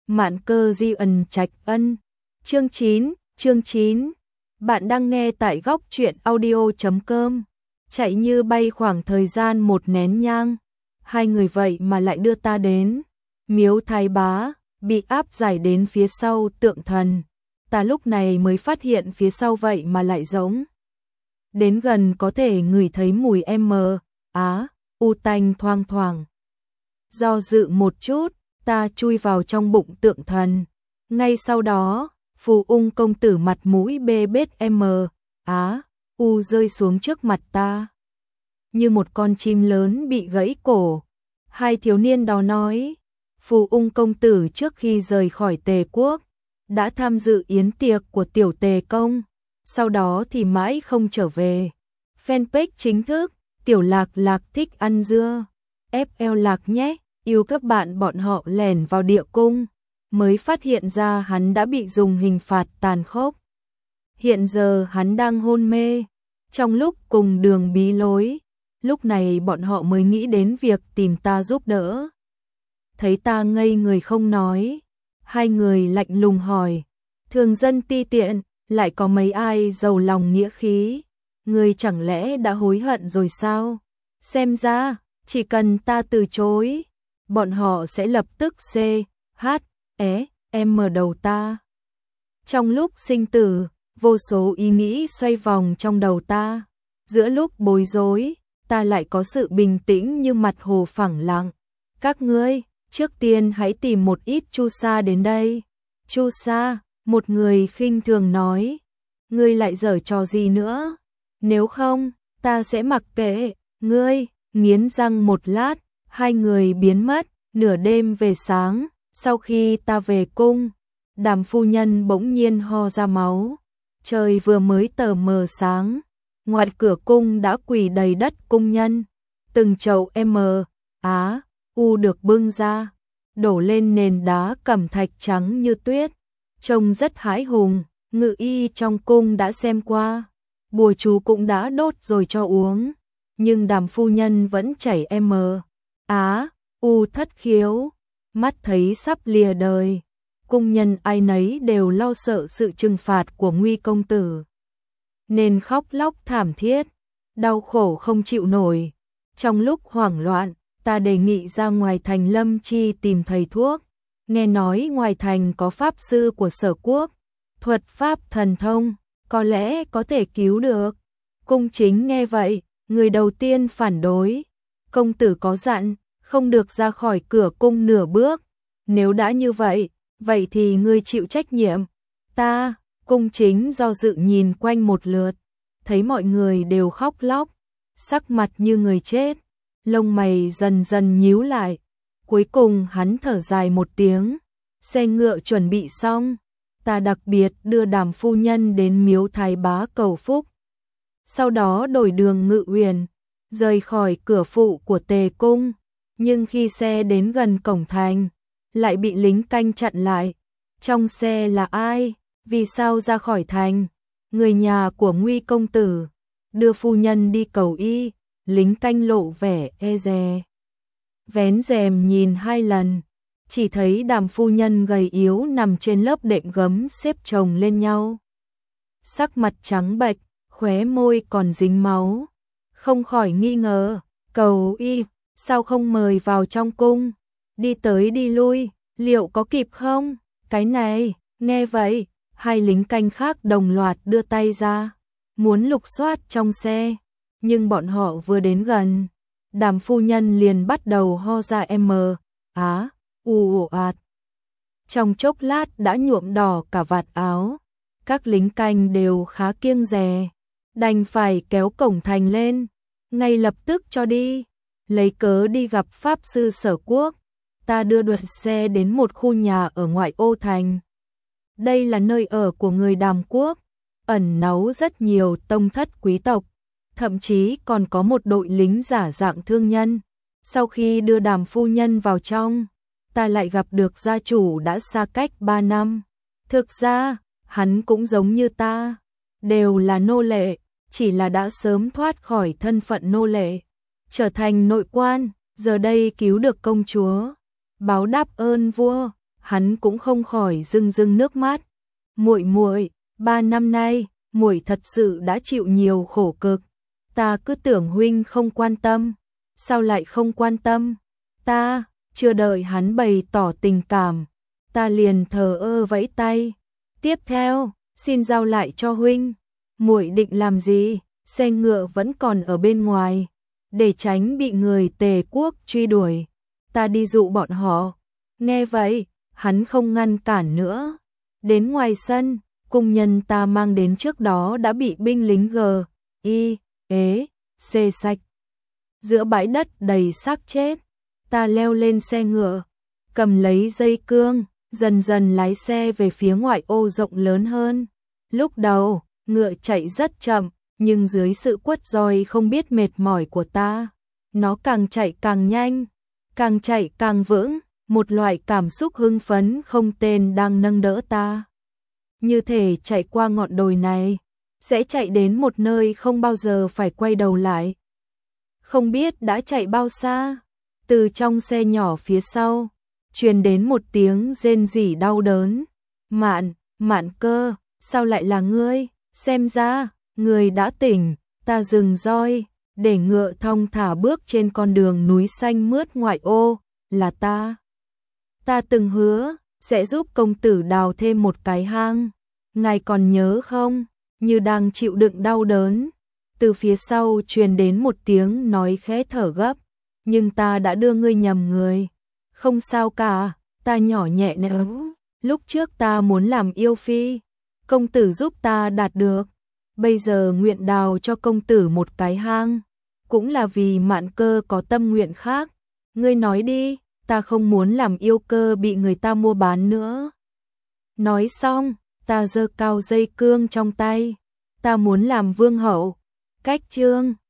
Mạn Cơ Di ẩn Trạch Ân. Chương 9. Bạn đang nghe tại góc truyện audio.com. Chạy như bay khoảng thời gian một nén nhang. Hai người vậy mà lại đưa ta đến Miếu Thái Bá, bị áp giải đến phía sau tượng thần. Ta lúc này mới phát hiện phía sau vậy mà lại giống. Đến gần có thể ngửi thấy mùi u tanh thoang thoảng. Do dự một chút, ta chui vào trong bụng tượng thần. Ngay sau đó, Phù Ung công tử mặt mũi bê bết rơi xuống trước mặt ta. Như một con chim lớn bị gãy cổ. Hai thiếu niên đó nói, Phù Ung công tử trước khi rời khỏi Tề quốc, đã tham dự yến tiệc của tiểu Tề công, sau đó thì mãi không trở về. Fanpage chính thức, tiểu Lạc Lạc thích ăn dưa, FL Lạc nhé, yêu các bạn. Bọn họ lẻn vào địa cung, mới phát hiện ra hắn đã bị dùng hình phạt tàn khốc. Hiện giờ hắn đang hôn mê, trong lúc cùng đường bí lối, lúc này bọn họ mới nghĩ đến việc tìm ta giúp đỡ. Thấy ta ngây người không nói, hai người lạnh lùng hỏi, thường dân ti tiện, lại có mấy ai giàu lòng nghĩa khí, ngươi chẳng lẽ đã hối hận rồi sao? Xem ra, chỉ cần ta từ chối, bọn họ sẽ lập tức đầu ta. Trong lúc sinh tử, vô số ý nghĩ xoay vòng trong đầu ta. Giữa lúc bối rối, ta lại có sự bình tĩnh như mặt hồ phẳng lặng. Các ngươi, trước tiên hãy tìm một ít chu sa đến đây. Chu sa, một người khinh thường nói. Ngươi lại giở trò gì nữa? Nếu không, ta sẽ mặc kệ. Ngươi, nghiến răng một lát, hai người biến mất. Nửa đêm về sáng, sau khi ta về cung, Đàm phu nhân bỗng nhiên ho ra máu. Trời vừa mới tờ mờ sáng, ngoài cửa cung đã quỳ đầy đất cung nhân. Từng chậu được bưng ra, đổ lên nền đá cẩm thạch trắng như tuyết, trông rất hãi hùng. Ngự y trong cung đã xem qua, bùa chú cũng đã đốt rồi cho uống, nhưng Đàm phu nhân vẫn chảy thất khiếu, mắt thấy sắp lìa đời. Cung nhân ai nấy đều lo sợ sự trừng phạt của Nguy công tử, nên khóc lóc thảm thiết, đau khổ không chịu nổi. Trong lúc hoảng loạn, ta đề nghị ra ngoài thành Lâm Chi tìm thầy thuốc. Nghe nói ngoài thành có pháp sư của Sở quốc, thuật pháp thần thông, có lẽ có thể cứu được. Cung chính nghe vậy, người đầu tiên phản đối. Công tử có dặn, không được ra khỏi cửa cung nửa bước. Nếu đã như vậy, vậy thì ngươi chịu trách nhiệm. Ta, cung chính do dự nhìn quanh một lượt, thấy mọi người đều khóc lóc, sắc mặt như người chết, lông mày dần dần nhíu lại. Cuối cùng hắn thở dài một tiếng, xe ngựa chuẩn bị xong, ta đặc biệt đưa Đàm phu nhân đến Miếu Thái Bá cầu phúc. Sau đó đổi đường Ngự Uyển, rời khỏi cửa phụ của Tề cung. Nhưng khi xe đến gần cổng thành, lại bị lính canh chặn lại. Trong xe là ai? Vì sao ra khỏi thành? Người nhà của Nguy công tử, đưa phu nhân đi cầu y. Lính canh lộ vẻ e dè, vén rèm nhìn hai lần, chỉ thấy Đàm phu nhân gầy yếu nằm trên lớp đệm gấm xếp chồng lên nhau. Sắc mặt trắng bệch, khóe môi còn dính máu. Không khỏi nghi ngờ, cầu y, sao không mời vào trong cung? Đi tới đi lui, liệu có kịp không? Cái này, nghe vậy, hai lính canh khác đồng loạt đưa tay ra, muốn lục soát trong xe. Nhưng bọn họ vừa đến gần, Đàm phu nhân liền bắt đầu ho ra trong chốc lát đã nhuộm đỏ cả vạt áo. Các lính canh đều khá kiêng dè, đành phải kéo cổng thành lên, ngay lập tức cho đi. Lấy cớ đi gặp pháp sư Sở quốc, ta đưa đoàn xe đến một khu nhà ở ngoại ô thành. Đây là nơi ở của người Đàm quốc, ẩn náu rất nhiều tông thất quý tộc, thậm chí còn có một đội lính giả dạng thương nhân. Sau khi đưa Đàm phu nhân vào trong, ta lại gặp được gia chủ đã xa cách 3 năm. Thực ra, hắn cũng giống như ta, đều là nô lệ, chỉ là đã sớm thoát khỏi thân phận nô lệ, trở thành nội quan, giờ đây cứu được công chúa, báo đáp ơn vua, hắn cũng không khỏi rưng rưng nước mắt. Muội muội, 3 năm nay, muội thật sự đã chịu nhiều khổ cực. Ta cứ tưởng huynh không quan tâm, sao lại không quan tâm? Ta, chưa đợi hắn bày tỏ tình cảm, ta liền thờ ơ vẫy tay. Tiếp theo, xin giao lại cho huynh. Muội định làm gì? Xe ngựa vẫn còn ở bên ngoài, để tránh bị người Tề quốc truy đuổi. Ta đi dụ bọn họ. Nghe vậy, hắn không ngăn cản nữa. Đến ngoài sân, cung nhân ta mang đến trước đó đã bị binh lính xê sạch. Giữa bãi đất đầy xác chết, ta leo lên xe ngựa, cầm lấy dây cương, dần dần lái xe về phía ngoại ô rộng lớn hơn. Lúc đầu, ngựa chạy rất chậm, nhưng dưới sự quất roi không biết mệt mỏi của ta, nó càng chạy càng nhanh, càng chạy càng vững, một loại cảm xúc hưng phấn không tên đang nâng đỡ ta. Như thể chạy qua ngọn đồi này, sẽ chạy đến một nơi không bao giờ phải quay đầu lại. Không biết đã chạy bao xa, từ trong xe nhỏ phía sau, truyền đến một tiếng rên rỉ đau đớn. Mạn Cơ, sao lại là ngươi? Xem ra, ngươi đã tỉnh. Ta dừng roi, để ngựa thong thả bước trên con đường núi xanh mướt ngoại ô. Là ta. Ta từng hứa, sẽ giúp công tử đào thêm một cái hang. Ngài còn nhớ không? Như đang chịu đựng đau đớn, từ phía sau truyền đến một tiếng nói khẽ thở gấp. Nhưng ta đã đưa ngươi nhầm người. Không sao cả, ta nhỏ nhẹ nẻo. Lúc trước ta muốn làm yêu phi, công tử giúp ta đạt được. Bây giờ nguyện đào cho công tử một cái hang, cũng là vì Mạn Cơ có tâm nguyện khác. Ngươi nói đi, ta không muốn làm yêu cơ bị người ta mua bán nữa. Nói xong, ta giơ cao dây cương trong tay. Ta muốn làm vương hậu. Cách chương